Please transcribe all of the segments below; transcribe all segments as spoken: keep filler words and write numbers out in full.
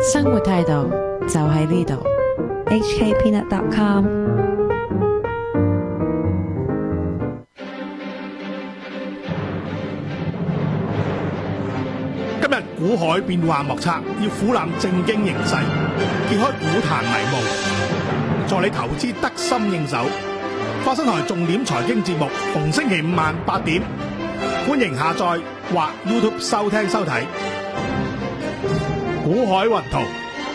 生活態度就喺呢度。 H K Peanut dot com。 今日股海變幻莫測，要俯覽正經形勢，揭開股壇迷霧，助你投資得心應手。花生台重點財經節目，逢星期五晚八點，歡迎下載或 YouTube 收聽收睇。股海雲圖。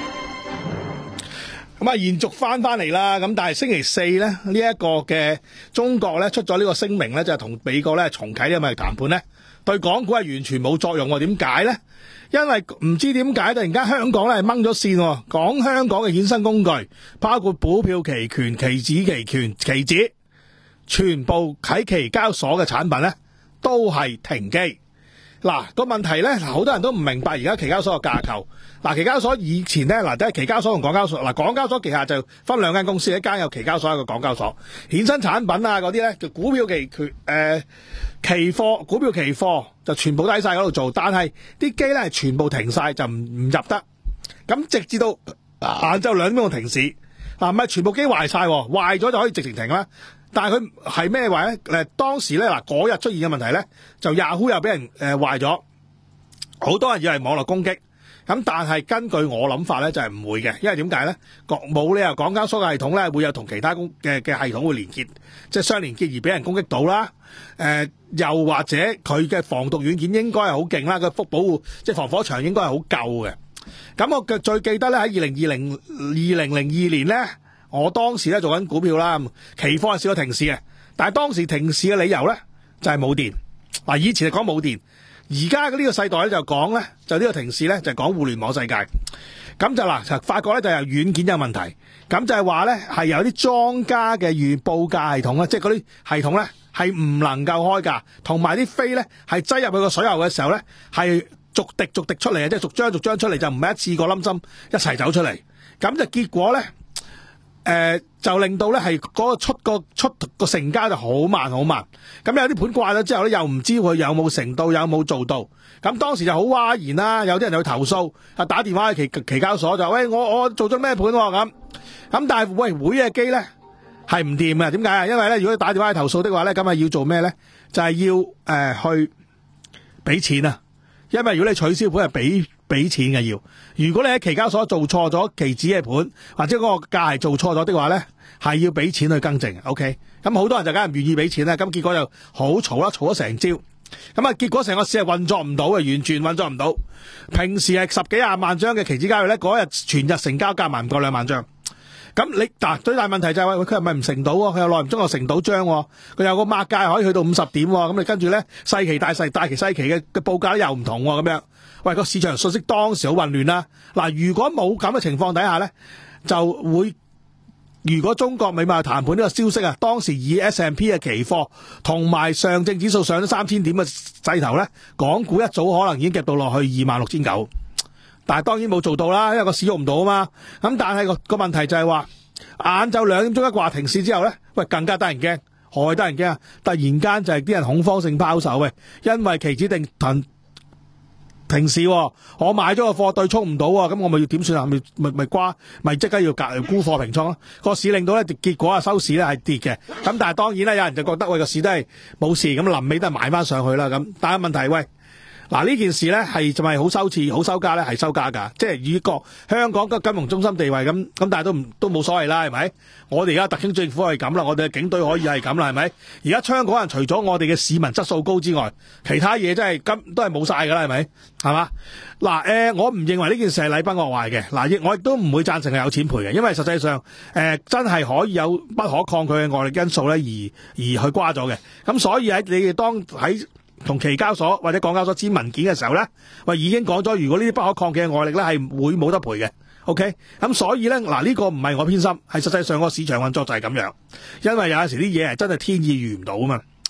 咁啊，延續翻翻嚟啦。咁但係星期四咧，呢、這、一個嘅中國咧出咗呢個聲明咧，就係、是、同美國咧重啟呢個談判咧，對港股係完全冇作用喎。點解咧？因為唔知點解突然間香港咧係掹咗線，講香港嘅衍生工具，包括股票期權、期指期權、期指，全部喺期交所嘅產品咧都係停機。嗱，個問題咧，好多人都唔明白而家期交所嘅架構。嗱，期交所以前咧，嗱，即係期交所同港交所。嗱，港交所旗下就分兩間公司，一間有期交所，一個港交所。衍生產品啊嗰啲咧，叫股票期權、誒期貨、股票期貨就全部都喺晒嗰度做，但係啲機咧係全部停晒，就唔唔入得。咁直至到晏晝兩點鐘停市，嗱，唔係全部機壞晒，壞咗就可以直情停啦。但係佢係咩壞咧？誒，當時咧，嗱，嗰日出現嘅問題咧，就 Yahoo 又俾人誒壞咗，好多人以為網絡攻擊。咁但係根據我諗法咧，就係唔會嘅，因為點解咧？冇理由港交所嘅系統咧會有同其他公嘅嘅系統會連結，即係相連結而俾人攻擊到啦。誒、呃，又或者佢嘅防毒軟件應該係好勁啦，佢福保護即係防火牆應該係好夠嘅。咁我嘅最記得咧喺二零二零二零零二年咧。我當時咧做緊股票啦，期貨係試過停市嘅，但係當時停市嘅理由咧就係冇電。嗱，以前係講冇電，而家嘅呢個世代咧就講咧就呢個停市咧就係講互聯網世界。咁就嗱，就發覺咧就係軟件有問題，咁就係話咧係有啲莊家嘅預報價系統咧，即係嗰啲系統咧係唔能夠開價，同埋啲飛咧係擠入去個水喉嘅時候咧係逐滴逐滴出嚟，即係逐張逐張出嚟，就唔係一次過冧針一齊走出嚟。咁就結果咧。誒、呃，就令到咧係嗰個出個出個成交就好慢好慢，咁有啲盤掛咗之後咧，又唔知佢有冇成到，有冇做到，咁當時就好嘩然啦，有啲人就去投訴，啊打電話去期期交所就喂我我做咗咩盤咁，咁但係喂會嘅機咧係唔掂嘅，點解啊？因為咧如果打電話去投訴的話咧，咁啊要做咩咧？就係、是、要誒、呃、去俾錢啊，因為如果你取消盤係俾。俾錢嘅要，如果你喺期交所做錯咗期指嘅盤，或者嗰個價係做錯咗的話咧，係要俾錢去更正。OK，咁好多人就梗係唔願意俾錢啦，咁結果就好嘈啦，嘈咗成朝，咁啊結果成個市係運作唔到嘅，完全運作唔到。平時係十幾廿萬張嘅期指交易咧，嗰日全日成交價埋唔夠兩萬張。咁你嗱最大問題就係、是、喂佢係咪唔成到？佢又耐唔中又成到張，佢有個擘價可以去到五十點，咁你跟住咧細期大細大期細期嘅嘅報價咧又唔同咁樣。喂，個市場信息當時好混亂啦。嗱，如果冇咁嘅情況底下咧，就會如果中國美貿談判呢個消息啊，當時以 S and P 嘅期貨同埋上證指數上咗三千點嘅勢頭咧，港股一早可能已經夾到落去二萬六千九，但係當然冇做到啦，因為個市喐唔到啊嘛。咁但係個個問題就係話，晏晝兩點鐘一話停市之後咧，喂更加得人驚，害得人驚啊！突然間就係啲人恐慌性拋售，喂，因為期指定停。停市，我買咗個貨對沖唔到，咁我咪要點算啊？咪咪咪瓜，咪即刻要隔沽貨平倉咯。個市令到咧，結果啊收市咧係跌嘅。咁但係當然啦，有人就覺得喂個市都係冇事，咁臨尾都係買翻上去啦。咁但係問題喂，嗱呢件事咧係就係好收次、好收家咧，係收家噶。即係以個香港嘅金融中心地位咁，咁但係都唔都冇所謂啦，係咪？我哋而家特區政府係咁啦，我哋嘅警隊可以係咁啦，係咪？而家香港人除咗我哋嘅市民質素高之外，其他嘢真係今都係冇晒噶啦，係咪？係嘛？嗱，誒、呃，我唔認為呢件事係禮崩樂壞嘅。嗱，亦我亦都唔會贊成係有錢賠嘅，因為實際上，誒、呃，真係可以有不可抗拒嘅外力因素咧，而而去瓜咗嘅。咁所以喺你哋當喺同期交所或者港交所簽文件嘅時候咧，喂，已經講咗，如果呢啲不可抗拒嘅外力咧係會冇得賠嘅。OK，咁所以咧，嗱、這、呢個唔係我偏心，係實際上個市場運作就係咁樣。因為有陣時啲嘢係真係天意遇唔到啊嘛。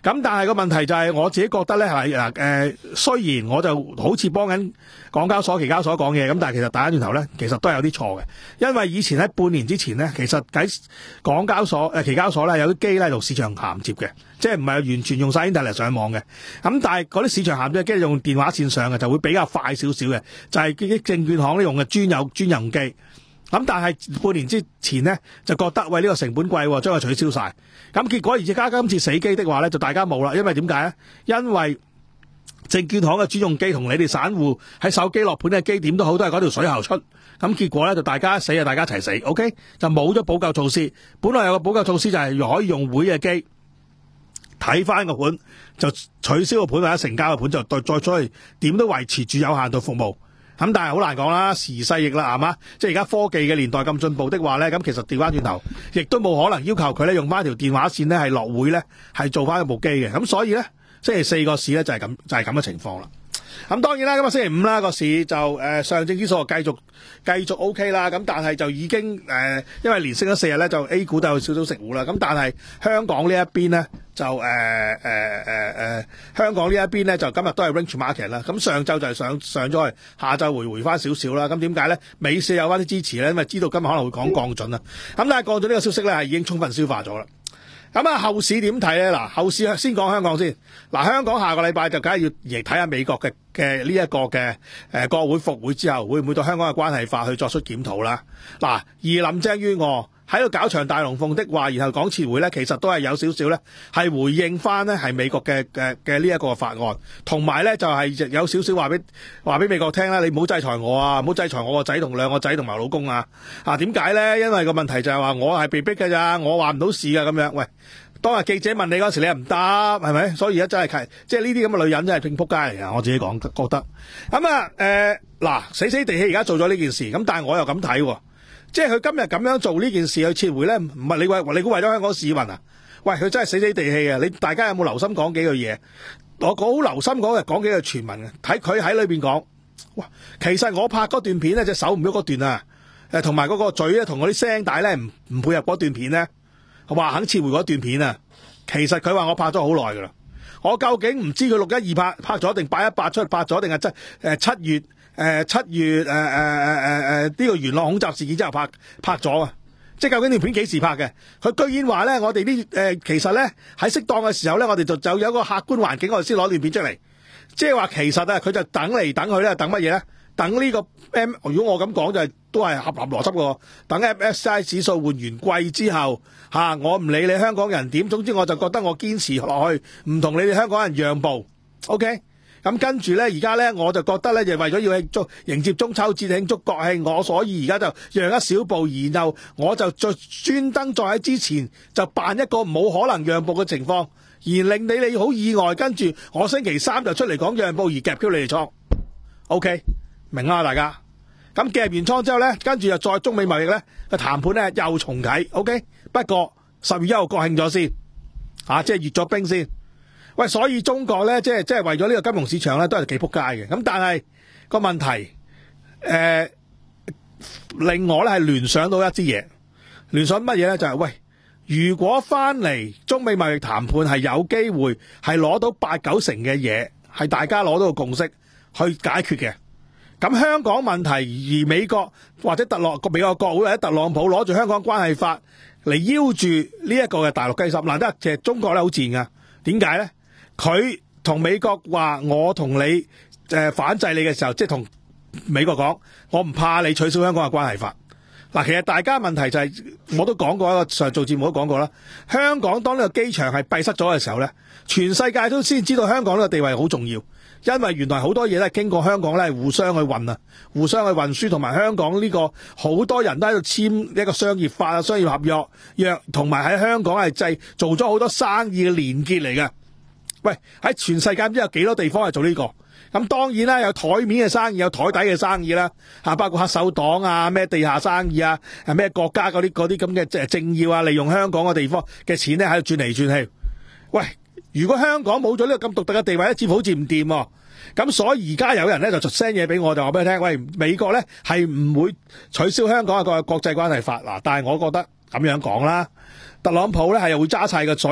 咁但係個問題就係我自己覺得咧係嗱誒，雖然我就好似幫緊港交所、期交所講嘢，咁但係其實打翻轉頭咧，其實都係有啲錯嘅，因為以前喺半年之前咧，其實喺港交所誒期交所咧有啲機咧同市場銜接嘅，即係唔係完全用晒 internet 上網嘅。咁但係嗰啲市場銜接嘅機用電話線上嘅，就會比較快少少嘅，就係啲證券行咧用嘅專有專用機。咁但係半年之前呢，就覺得喂呢個成本貴，將佢取消晒。咁結果而家今次死機的話咧，就大家冇啦。因為點解咧？因為證券行嘅專用機同你哋散戶喺手機落盤嘅機點都好，都係嗰條水喉出。咁結果咧就大家死啊，大家一齊死。OK， 就冇咗補救措施。本來有個補救措施就係可以用會嘅機睇翻個盤，就取消個盤或者成交個盤，就再再出去點都維持住有限度服務。咁但係好難講啦，時勢易啦，係嘛？即係而家科技嘅年代咁進步的話咧，咁其實調翻轉頭，亦都冇可能要求佢咧用翻條電話線咧係落會咧係做翻一部機嘅。咁所以咧，星期四個市咧就係咁就係咁嘅情況啦。咁當然啦，今日星期五啦個市就誒、呃、上證指數繼續繼續 O K 啦。咁但係就已經誒、呃，因為連升咗四日咧，就 A 股都有少少食糊啦。咁但係香港呢一邊咧就誒誒誒誒，香港呢一邊咧就今日都係 range market 啦。咁上晝就係上上咗去，下晝回回翻少少啦。咁點解咧？美市有翻啲支持咧，因為知道今日可能會講降準啦。咁但係降準呢個消息咧係已經充分消化咗啦。咁啊，後市點睇咧？嗱，後市先講香港先。嗱，香港下個禮拜就梗係要嚟睇下美國嘅嘅呢一個嘅誒國會復會之後，會唔會對香港嘅關係法去作出檢討啦？嗱，而林鄭月娥喺度搞場大龍鳳的話，然後講撤回咧，其實都係有少少咧，係回應翻呢係美國嘅嘅嘅呢一個法案，同埋咧就係、是、有少少話俾話俾美國聽啦，你唔好制裁我啊，唔好制裁我個仔同兩個仔同埋老公啊！啊，點解咧？因為個問題就係話我係被逼嘅咋，我話唔到事㗎咁樣。喂，當日記者問你嗰時，你又唔答，係咪？所以而家真係即係呢啲咁嘅女人真係拼撲街嚟㗎，我自己講覺得。咁啊誒嗱，死死地氣而家做咗呢件事，咁但係我又咁睇喎。即係佢今日咁樣做呢件事去撤回咧，唔係你為你估為咗香港市民啊？喂，佢真係死死地氣啊！你大家有冇留心講幾句嘢？我好留心講嘅，講幾句傳聞嘅。睇佢喺裏邊講，哇！其實我拍嗰段片咧，隻手唔喐嗰段啊，誒，同埋嗰個嘴咧，同嗰啲聲帶咧，唔唔配合嗰段片咧，話肯撤回嗰段片啊。其實佢話我拍咗好耐噶啦，我究竟唔知佢六一二拍拍咗定八一八出拍咗定係七誒七月。誒、呃，七月誒誒誒誒誒呢個元朗恐襲事件之後拍拍咗啊！即係究竟條片幾時拍嘅？佢居然話咧，我哋呢誒，其實咧喺適當嘅時候咧，我哋就就有一個客觀環境，我哋先攞段片出嚟。即係話其實啊，佢就等嚟等去咧，等乜嘢咧？等呢個 M， 如果我咁講就係、是、都係合合邏輯嘅。等 M S C I 指數換完季之後，吓、啊、我唔理你香港人點，總之我就覺得我堅持落去，唔同你哋香港人讓步。OK。咁跟住咧，而家咧我就覺得咧，就為咗要慶祝迎接中秋節、慶祝國慶，我所以而家就讓一小步，然後我就再專登再喺之前就扮一個冇可能讓步嘅情況，而令你哋好意外。跟住我星期三就出嚟講讓步，而夾飄你哋倉。OK， 明啦大家。咁夾完倉之後咧，跟住就再中美貿易咧個談判咧又重啟。OK， 不過十月一號國慶咗先，啊即係閱咗兵先。喂，所以中國咧，即係即係為咗呢個金融市場咧，都係幾撲街嘅。咁但係個問題，誒、呃，令我咧係聯想到一支嘢，聯想乜嘢咧？就係、是、喂，如果翻嚟中美貿易談判係有機會係攞到八九成嘅嘢，係大家攞到個共識去解決嘅。咁香港問題而美國或者特朗美國國會或者特朗普攞住香港關係法嚟邀住呢一個嘅大陸雞心，難得其實中國咧好賤噶，點解咧？佢同美國話我同你誒、呃、反制你嘅時候，即係同美國講，我唔怕你取消香港嘅關係法。嗱，其實大家問題就係、是，我都講過一個上做節目都講過啦。香港當呢個機場係閉塞咗嘅時候咧，全世界都先知道香港呢個地位好重要，因為原來好多嘢咧經過香港咧互相去運啊，互相去運輸，同埋香港呢、這個好多人都喺度簽一個商業法啊、商業合約約，同埋喺香港係製做咗好多生意嘅連結嚟嘅。喂，喺全世界唔知有幾多地方係做呢個？咁當然啦，有台面嘅生意，有台底嘅生意啦，吓包括黑手黨啊，咩地下生意啊，誒咩國家嗰啲嗰啲咁嘅誒政要啊，利用香港嘅地方嘅錢咧喺度轉嚟轉去。喂，如果香港冇咗呢個咁獨特嘅地位，一接好似唔掂。咁所以而家有人咧就出聲嘢俾我，就話俾你聽，喂，美國咧係唔會取消香港一個國際關係法嗱，但係我覺得咁樣講啦，特朗普咧係會揸晒嘅所有。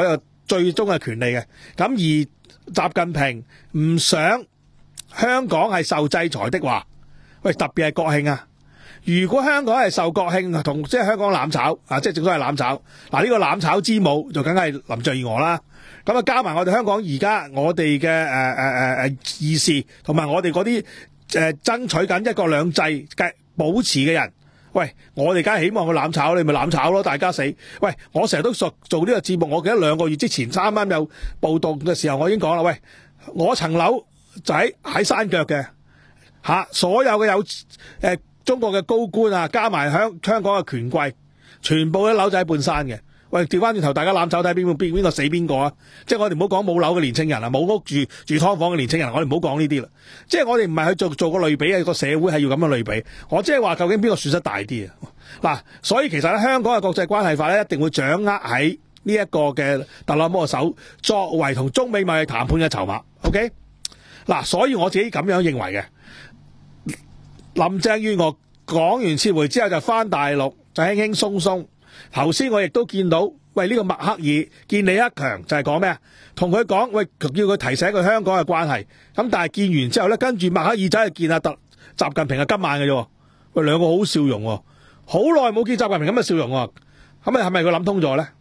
最終嘅權利嘅。咁而習近平唔想香港係受制裁的話，喂，特別係國慶啊！如果香港係受國慶同即係香港攬炒啊，即係正所謂攬炒嗱，呢個攬炒之母就梗係林鄭月娥啦。咁啊加埋我哋香港而家我哋嘅誒誒誒誒議事同埋我哋嗰啲誒爭取緊一國兩制嘅保持嘅人，喂，我哋梗係希望佢攬炒，你咪攬炒咯，大家死。喂，我成日都做做呢個節目，我記得兩個月之前啱啱有暴動嘅時候，我已經講啦，喂，我層樓就喺喺山腳嘅嚇，所有嘅有誒。呃中國嘅高官啊，加埋香香港嘅權貴，全部都樓仔喺半山嘅。喂，調翻轉頭，大家攬炒睇邊個邊邊個死邊個啊！即係我哋唔好講冇樓嘅年青人啊，冇屋住住劏房嘅年青人，我哋唔好講呢啲啦。即係我哋唔係去做做個類比啊，個社會係要咁樣類比。我即係話究竟邊個損失大啲啊？嗱，所以其實咧，香港嘅國際關係法咧，一定會掌握喺呢一個嘅特朗普嘅手，作為同中美貿易談判嘅籌碼。OK，嗱，所以我自己咁樣認為嘅。林鄭月娥講完撤回之後就翻大陸，就輕輕鬆鬆。頭先我亦都見到，喂，呢個默克爾見李克強就係講咩啊？同佢講，喂，叫佢提醒佢香港嘅關係。咁但係見完之後咧，跟住默克爾走去見阿特習近平係今晚嘅啫。喂，兩個好笑容，好耐冇見習近平咁嘅笑容。咁咪係咪佢諗通咗咧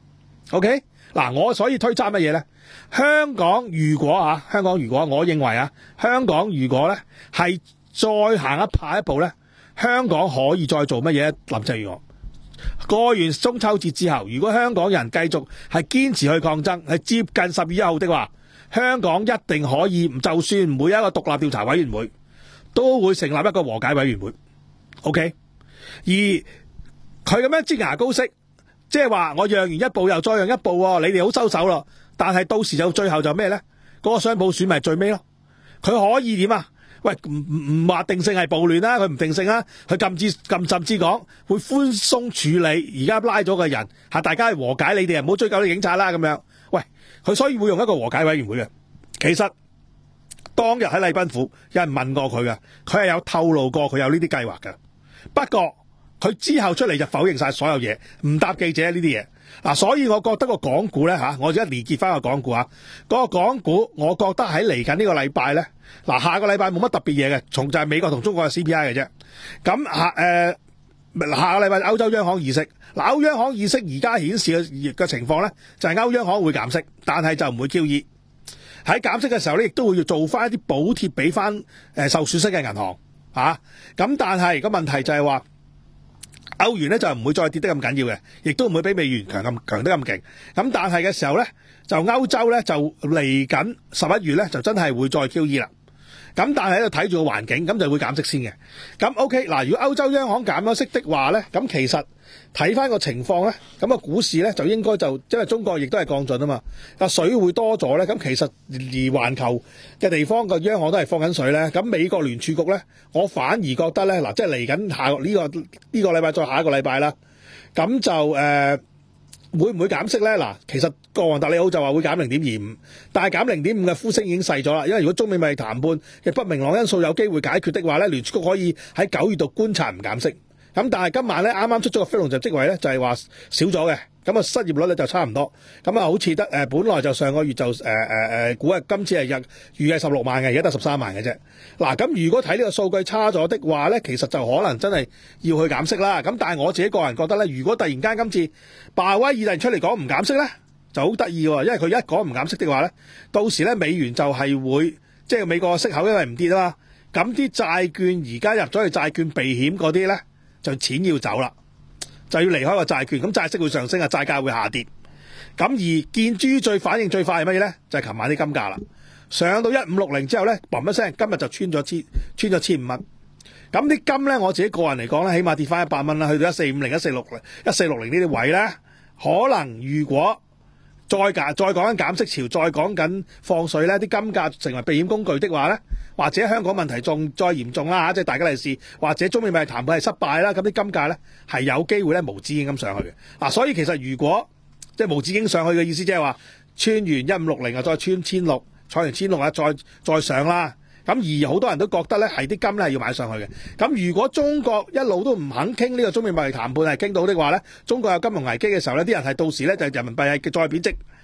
？OK， 嗱，我所以推測乜嘢咧？香港如果啊，香港如果我認為啊，香港如果咧係。再行一拍一步咧，香港可以再做乜嘢？林鄭月娥過完中秋節之後，如果香港人繼續係堅持去抗爭，係接近十月一號的話，香港一定可以，就算每一個獨立調查委員會都會成立一個和解委員會。OK， 而佢咁樣擠牙膏式，即係話我讓完一步又再讓一步，你哋好收手咯。但係到時就最後就咩咧？嗰、那個雙普選咪最尾咯？佢可以點啊？喂，唔唔唔話定性係暴亂啦，佢唔定性啦，佢甚至甚甚至講會寬鬆處理而家拉咗嘅人，嚇大家係和解，你哋唔好追究啲警察啦咁樣。喂，佢所以會用一個和解委員會嘅。其實當日喺禮賓府有人問過佢嘅，佢係有透露過佢有呢啲計劃嘅。不過佢之後出嚟就否認晒所有嘢，唔答記者呢啲嘢。嗱，所以我覺得個港股咧嚇，我而家連結翻個港股啊，嗰個港股我覺得喺嚟緊呢個禮拜咧，嗱下個禮拜冇乜特別嘢嘅，從就係美國同中國嘅 C P I 嘅啫。咁下誒下個禮拜歐洲央行議息，嗱歐央行議息而家顯示嘅嘅情況咧，就係歐央行會減息，但係就唔會 Q E。喺減息嘅時候咧，亦都會要做翻一啲補貼俾翻誒受損失嘅銀行嚇。咁但係個問題就係話，歐元咧就唔會再跌得咁緊要嘅，亦都唔會比美元強咁強得咁勁。咁但係嘅時候咧，就歐洲咧就嚟緊十一月咧就真係會再 Q E 啦。咁但係喺度睇住個環境，咁就會減息先嘅。咁 OK 嗱，如果歐洲央行減咗息的話咧，咁其實睇翻個情況咧，咁個股市咧就應該就因為中國亦都係降準啊嘛，個水會多咗咧。咁其實而環球嘅地方個央行都係放緊水咧。咁美國聯儲局咧，我反而覺得咧嗱，即係嚟緊下呢個呢個禮拜再下一個禮拜啦，咁就誒。呃會唔會減息咧？嗱，其實國王達里奧就話會減零點二五，但係減零點五嘅呼聲已經細咗啦。因為如果中美貿易談判嘅不明朗因素有機會解決的話咧，聯儲局可以喺九月度觀察唔減息。咁但係今晚咧啱啱出咗個非農就職位咧，就係話少咗嘅。咁啊失業率咧就差唔多。咁啊好似得誒，本來就上個月就誒誒誒估係今次係日預計十六萬嘅，而家得十三萬嘅啫。嗱，咁如果睇呢個數據差咗的話咧，其實就可能真係要去減息啦。咁但係我自己個人覺得咧，如果突然間今次鮑威爾突然出嚟講唔減息咧，就好得意喎。因為佢一講唔減息的話咧，到時咧美元就係會即係美國嘅息口因為唔跌啊嘛，咁啲債券而家入咗去債券避險嗰啲咧，就錢要走啦，就要離開個債券，咁債息會上升啊，債價會下跌。咁而見諸最反應最快係乜嘢咧？就係、是、琴晚啲金價啦，上到一五六零之後咧，嘣一聲，今日就穿咗千穿咗千五蚊。咁啲金咧，我自己個人嚟講咧，起碼跌翻一百蚊啦，去到一四五零、一四六零、一四六零呢啲位咧，可能如果再減再講緊減息潮，再講緊放水咧，啲金價成為避險工具的話咧，或者香港問題仲再嚴重啦嚇，即係大家利是，或者中美貿易談判係失敗啦，咁啲金價咧係有機會咧無止境咁上去嘅。嗱，所以其實如果即係無止境上去嘅意思，即係話穿完一五六零啊，再穿千六，坐完千六啊，再再上啦。咁而好多人都覺得咧係啲金咧係要買上去嘅。咁如果中國一路都唔肯傾呢個中美貿易談判係傾到的話咧，中國有金融危機嘅時候咧，啲人係到時咧就人民幣係再貶值，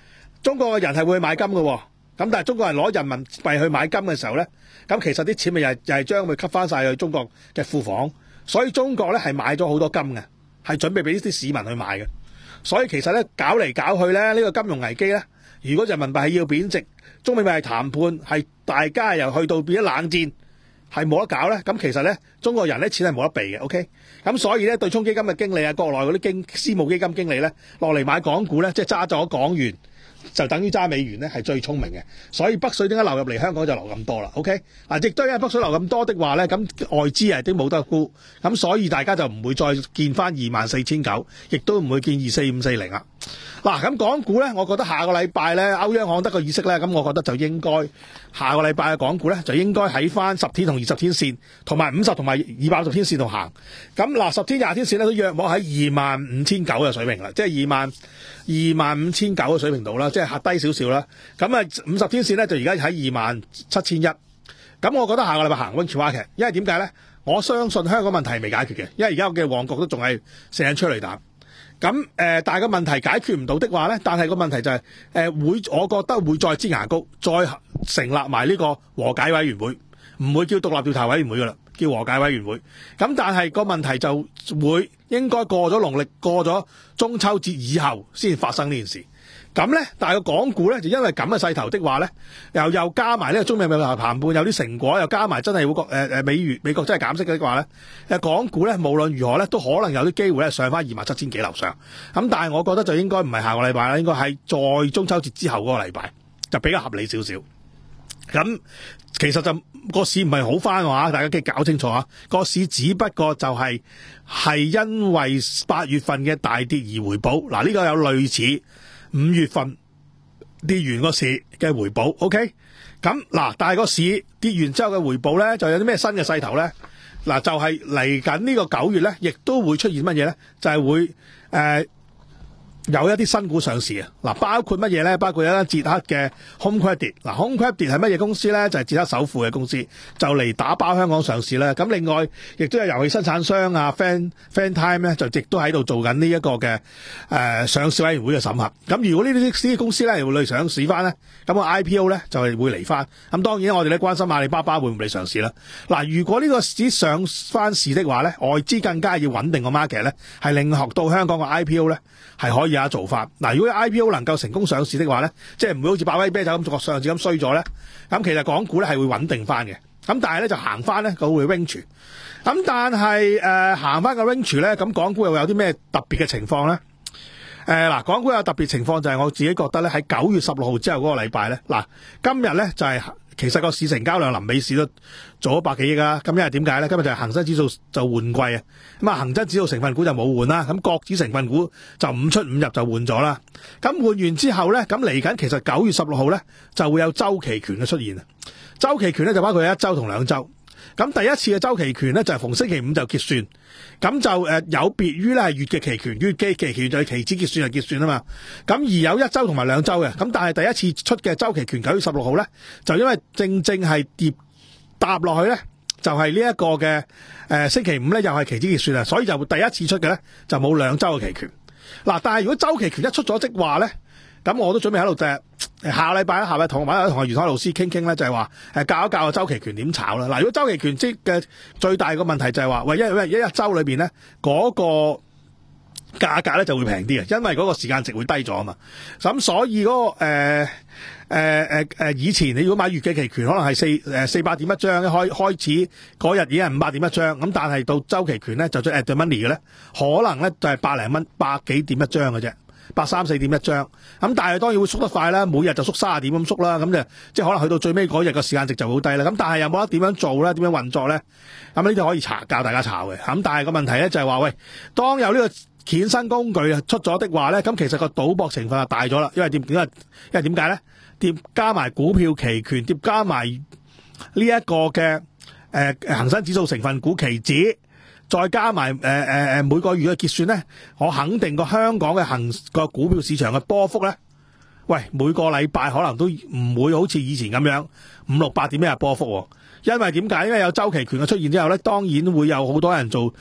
中國嘅人係會去買金嘅喎，咁但係中國人攞人民幣去買金嘅時候咧，咁其實啲錢咪又係又係將佢吸翻晒去中國嘅庫房，所以中國咧係買咗好多金嘅，係準備俾啲市民去買嘅。所以其實咧搞嚟搞去咧，呢、這個金融危機咧，如果人民幣係要貶值，中美幣係談判，係大家又去到變咗冷戰，係冇得搞咧。咁其實咧，中國人咧錢係冇得避嘅。OK，咁所以咧對沖基金嘅經理啊，國內嗰啲經私募基金經理咧落嚟買港股咧，即係揸咗港元，就等於揸美元咧，係最聰明嘅。所以北水點解流入嚟香港就流咁多啦 ？OK， 嗱，亦都因為北水流咁多的話咧，咁外資係都冇得沽，咁所以大家就唔會再見翻二萬四千九，亦都唔會見二四五四零啦。嗱，咁港股咧，我覺得下個禮拜咧，歐央行得個議息咧，咁我覺得就應該下個禮拜嘅港股咧，就應該喺翻十天同二十天線，同埋五十同埋二百六十天線度行。咁嗱，十天廿天線咧都約莫喺二萬五千九嘅水平啦，即係二萬二萬五千九嘅水平度啦，即係下低少少啦。咁啊，五十天線咧就而家喺二萬七千一。咁我覺得下個禮拜行 range market，因為點解咧？我相信香港問題未解決嘅，因為而家嘅旺角都仲係射緊催淚彈。咁誒、呃，但係個問題解決唔到的話咧，但係個問題就係、是、誒、呃、會，我覺得會再擠牙膏，再成立埋呢個和解委員會，唔會叫獨立調查委員會噶啦，叫和解委員會。咁但係個問題就會應該過咗農曆，過咗中秋節以後先發生呢件事。咁咧，但係個港股咧就因為咁嘅勢頭的話咧，又又加埋呢個中美貿易談判有啲成果，又加埋真係會國誒誒美元美國真係減息嘅話咧，誒港股咧無論如何咧都可能有啲機會咧上翻二萬七千幾樓上。咁但係我覺得就應該唔係下個禮拜啦，應該係在中秋節之後嗰個禮拜就比較合理少少。咁其實就個市唔係好翻嘅話，大家記搞清楚啊！個市只不過就係、是、係因為八月份嘅大跌而回補。嗱，呢個有類似五月份跌完個市嘅回補 ，OK？ 咁嗱，但係個市跌完之後嘅回補咧，就有啲咩新嘅勢頭咧？嗱，就係嚟緊呢個九月咧，亦都會出現乜嘢咧？就係、是、會誒。呃有一啲新股上市啊！嗱，包括乜嘢咧？包括有一間捷克嘅 Home Credit。嗱 ，Home Credit 係乜嘢公司咧？就係、是、捷克首富嘅公司，就嚟打包香港上市啦。咁另外，亦都有遊戲生產商啊 ，Fan Fantime 咧，就亦都喺度做緊呢一個嘅誒、呃、上市委員會嘅審核。咁如果呢啲呢啲公司咧會嚟上市翻咧，咁個 I P O 咧就係會嚟翻。咁當然我哋咧關心阿里巴巴會唔會嚟上市啦。嗱，如果呢個市上翻市的話咧，外資更加要穩定個 market 咧，係令學到香港個 I P O 咧係可以有做法。嗱，如果 I P O 能夠成功上市的話咧，即係唔會好似百威啤酒咁做上市咁衰咗咧，咁其實港股咧係會穩定翻嘅。咁但係咧就行翻咧佢會 range。咁但係誒行翻個 range 咧，咁港股又有啲咩特別嘅情況咧？誒、呃、嗱，港股有特別情況就係我自己覺得咧喺九月十六號之後嗰個禮拜咧，嗱今日咧就係、是。其實個市成交量臨尾市都做咗百幾億啊！咁因為點解咧？今日就係恒生指數就換季啊！咁啊，恒生指數成分股就冇換啦。咁國指成分股就五出五入就換咗啦。咁換完之後咧，咁嚟緊其實九月十六號咧就會有周期權嘅出現啊！周期權咧就包括有一周同兩周。咁第一次嘅周期權咧就係逢星期五就結算，咁就誒有別於咧係月嘅期權，月嘅期權就係期指結算就結算啊嘛。咁而有一周同埋兩周嘅，咁但係第一次出嘅周期權九月十六號咧，就因為正正係跌搭落去咧，就係呢一個嘅誒、呃、星期五咧又係期指結算啊，所以就第一次出嘅咧就冇兩周嘅期權。嗱，但係如果周期權一出咗即話咧，咁我都準備喺度誒。下個禮拜咧，下個禮拜同埋同阿袁海老師傾傾咧，就係話誒教一教個周期權點炒啦。嗱，如果周期權即嘅最大個問題就係話，喂，因為一一周裏邊咧嗰個價格咧就會平啲啊，因為嗰個時間值會低咗啊嘛。咁所以嗰、嗰個誒誒誒誒以前你如果買月嘅期權，可能係四誒四百點一張，開開始嗰日已經係五百點一張，咁但係到周期權咧就做 at the money 嘅咧，可能咧就係百零蚊，百幾點一張嘅啫。百三四點一張，咁但係當然會縮得快啦，每日就縮三十點咁縮啦，咁就即係可能去到最尾嗰日個時間值就會好低啦。咁但係有冇得點樣做咧？點樣運作咧？咁呢啲可以查教大家查嘅。咁但係個問題咧就係話，喂，當有呢個衍生工具出咗的話咧，咁其實個賭博成分就大咗啦。因為點點啊？因為點解咧？疊加埋股票期權，疊加埋呢一個嘅誒恆生指數成分股期指。再加埋誒誒誒每個月嘅結算咧，我肯定個香港嘅恒個股票市場嘅波幅咧，喂，每個禮拜可能都唔會好似以前咁樣五六百點一日波幅喎。因為點解？因為有周期權嘅出現之後咧，當然會有好多人做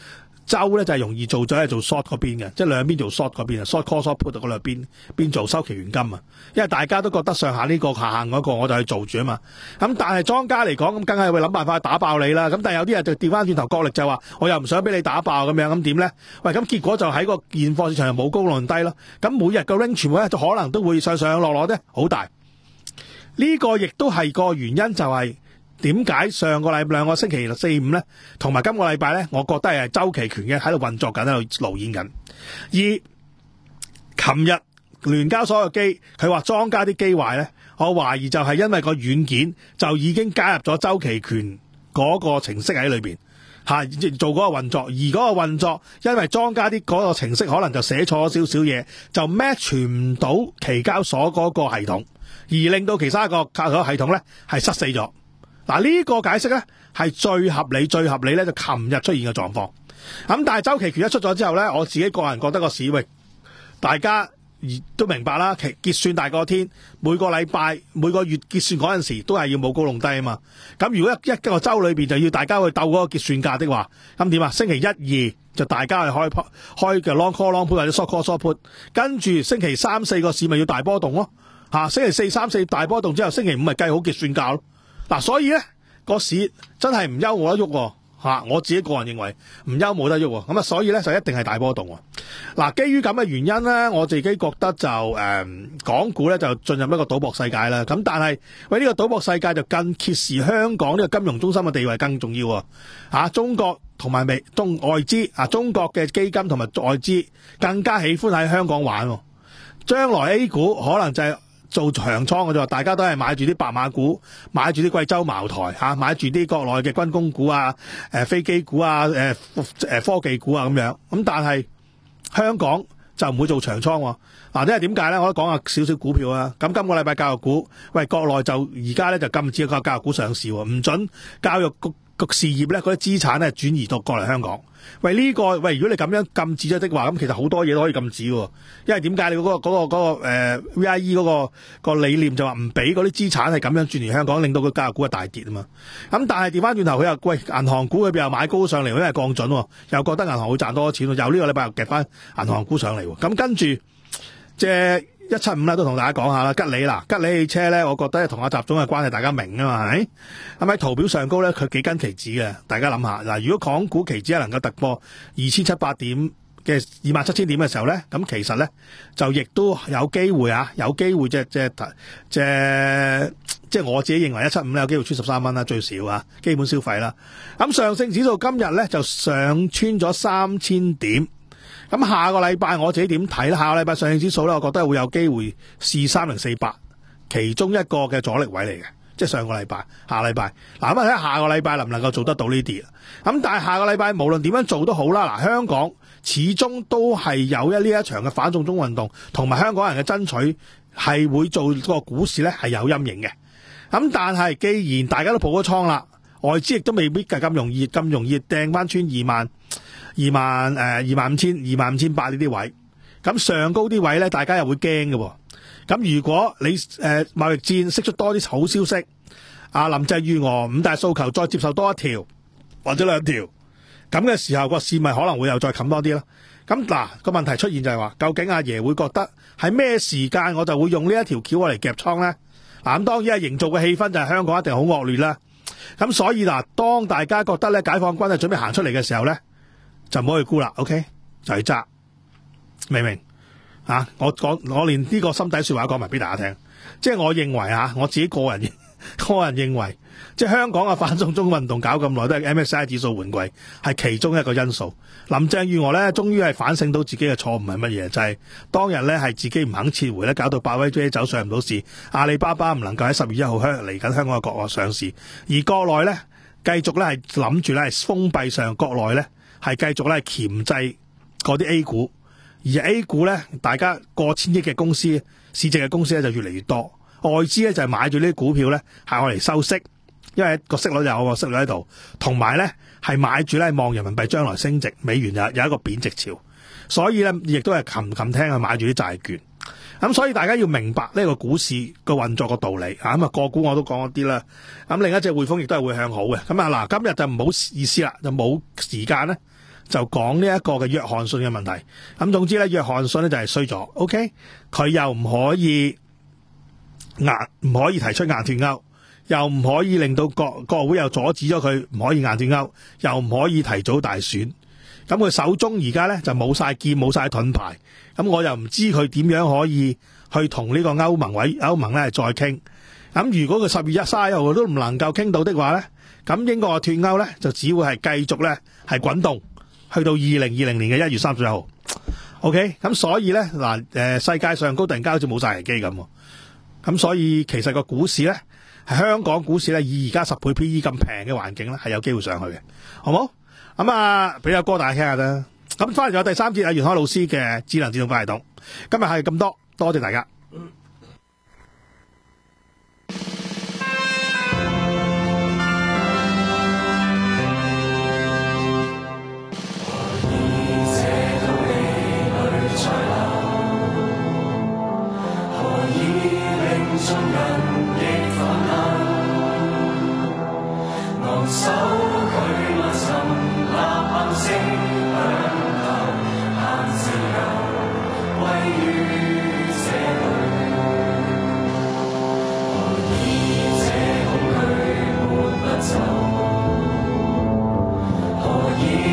周咧就係容易做咗係做 short 嗰邊嘅，即係兩邊做 short 嗰邊啊 ，short call short put 嗰兩邊邊做收期權金啊，因為大家都覺得上下呢個下限嗰個我就去做住啊嘛。咁但係莊家嚟講，咁梗係會諗辦法去打爆你啦。咁但係有啲人就調翻轉頭角力就話，我又唔想俾你打爆咁樣，咁點咧？喂，咁結果就喺個現貨市場又冇高浪低咯。咁每日個 range 全部咧就可能都會上上落落咧，好大。呢個亦都係個原因，就係點解上個禮兩個星期四五咧，同埋今個禮拜咧，我覺得係周期權嘅喺度運作緊，喺度勞演緊。而琴日聯交所嘅機，佢話莊家啲機壞咧，我懷疑就係因為個軟件就已經加入咗周期權嗰個程式喺裏邊吓，做嗰個運作。而嗰個運作，因為莊家啲嗰個程式可能就寫錯少少嘢，就 match 唔到期交所嗰個系統，而令到其他個交易所系統咧係失死咗。嗱，呢個解釋咧係最合理、最合理咧，就琴日出現嘅狀況。咁但係周期權一出咗之後咧，我自己個人覺得個市域大家都明白啦，結結算大過天，每個禮拜、每個月結算嗰陣時都係要冇高弄低啊嘛。咁如果一一個週裏邊就要大家去鬥嗰個結算價的話，咁點啊？星期一、二就大家去開開嘅 long call long put 或者 short call short put， 跟住星期三四個市咪要大波動咯嚇。星期四三四大波動之後，星期五咪計好結算價咯。嗱、啊，所以咧個市真係唔憂冇得喐喎嚇，我自己個人認為唔憂冇得喐喎，咁啊所以咧就一定係大波動喎。嗱、啊，基於咁嘅原因咧，我自己覺得就誒、嗯、港股咧就進入一個賭博世界啦。咁但係喂呢、呢個賭博世界就更揭示香港呢個金融中心嘅地位更重要喎、啊。中國同埋美中外資啊，中國嘅基金同埋外資更加喜歡喺香港玩喎。將來 A 股可能就係做長倉嘅啫，大家都係買住啲白馬股，買住啲貴州茅台嚇，買住啲國內嘅軍工股啊、誒飛機股啊、誒誒科技股啊咁樣。咁但係香港就唔會做長倉喎。嗱，即係點解咧？我都講下少少股票啊。咁今個禮拜教育股，喂，國內就而家咧就禁止個教育股上市喎，唔准教育局個事業咧嗰啲資產咧轉移到過嚟香港。喂，呢、這個喂，如果你咁樣禁止咗的話，咁其實好多嘢都可以禁止喎。因為點解你嗰、那個嗰、那個嗰、那個、呃、V I E 嗰、那個、那個理念就話唔俾嗰啲資產係咁樣轉移香港，令到個教育股係大跌啊嘛。咁但係調翻轉頭，佢又喂銀行股佢又買高上嚟，因為降準喎，又覺得銀行會賺多錢喎，又呢個禮拜又夾翻銀行股上嚟喎。咁跟住即係一七五咧，都同大家講下啦。吉利嗱，吉利汽車咧，我覺得同阿習總嘅關係大家明啊嘛，係咪？咁喺圖表上高咧，佢幾根期指嘅，大家諗下嗱。如果港股期指係能夠突破二千七百點嘅二萬七千點嘅時候咧，咁其實咧就亦都有機會啊，有機會即係即係即係即係我自己認為一七五咧有機會穿十三蚊啦，最少啊，基本消費啦。咁上證指數今日咧就上穿咗三千點。咁下個禮拜我自己點睇咧？下個禮拜上證指數咧，我覺得會有機會試三零四八，其中一個嘅阻力位嚟嘅，即係上個禮拜、下禮拜。嗱，咁啊睇下下個禮拜能唔能夠做得到呢啲啦。咁但係下個禮拜無論點樣做都好啦。嗱，香港始終都係有一呢一場嘅反送中運動，同埋香港人嘅爭取係會做個股市咧係有陰影嘅。咁但係既然大家都抱咗倉啦，外資亦都未必係咁容易咁容易掟翻穿二萬。二萬誒，二萬五千、二萬五千八呢啲位，咁上高啲位咧，大家又會驚嘅。咁如果你誒貿易戰釋出多啲好消息，阿林鄭月娥五大訴求再接受多一條或者兩條，咁嘅時候個市咪可能會又再冚多啲啦。咁嗱個問題出現就係話，究竟阿爺會覺得喺咩時間我就會用呢一條橋嚟夾倉咧？嗱，咁當然係營造嘅氣氛就係香港一定好惡劣啦。咁所以嗱，當大家覺得咧解放軍係準備行出嚟嘅時候咧，就唔好去估啦 ，OK？ 就係揸，明唔明？啊，我講我連呢個心底說話講埋俾大家聽，即係我認為啊，我自己個人個人認為，即係香港嘅反送中運動搞咁耐都係 M S C I 指數換季，係其中一個因素。林鄭月娥咧，終於係反省到自己嘅錯誤係乜嘢，就係、是、當日咧係自己唔肯撤回咧，搞到百威啤酒上唔到市，阿里巴巴唔能夠喺十月一號香嚟緊香港嘅國內上市，而國內咧繼續咧係諗住咧係封閉上國內咧。係繼續咧鉗制嗰啲 A 股，而 A 股咧，大家過千億嘅公司市值嘅公司咧就越嚟越多，外資咧就係買住呢啲股票咧係我嚟收息，因為個息率有個息率喺度，同埋咧係買住咧望人民幣將來升值，美元有有一個貶值潮，所以咧亦都係擒擒聽去買住啲債券。咁所以大家要明白呢個股市個運作個道理啊。咁啊個股我都講咗啲啦，咁另一隻匯豐亦都係會向好嘅。咁啊嗱，今日就唔好意思啦，就冇時間咧。 就講呢一個嘅約翰遜嘅問題。咁總之咧，約翰遜咧就係衰咗。OK，佢又唔可以硬，唔可以提出硬脫歐，又唔可以令到國國會又阻止咗佢唔可以硬脫歐，又唔可以提早大選。咁佢手中而家咧就冇晒劍，冇晒盾牌。咁我又唔知佢點樣可以去同呢個歐盟委歐盟咧再傾。咁如果佢十月一卅一號都唔能夠傾到的話咧，咁英國嘅脫歐咧就只會係繼續咧係滾動，去到二零二零年嘅一月三十一號。OK， 咁所以咧嗱，誒世界上高突然間好似冇晒危機咁。咁所以其實個股市咧，係香港股市咧，以而家十倍 P E 咁平嘅環境咧，係有機會上去嘅，好冇？咁啊，俾首歌大家聽下啦。咁翻嚟仲有第三節啊，袁開老師嘅智能自動化系統。今日係咁多，多謝大家。 何以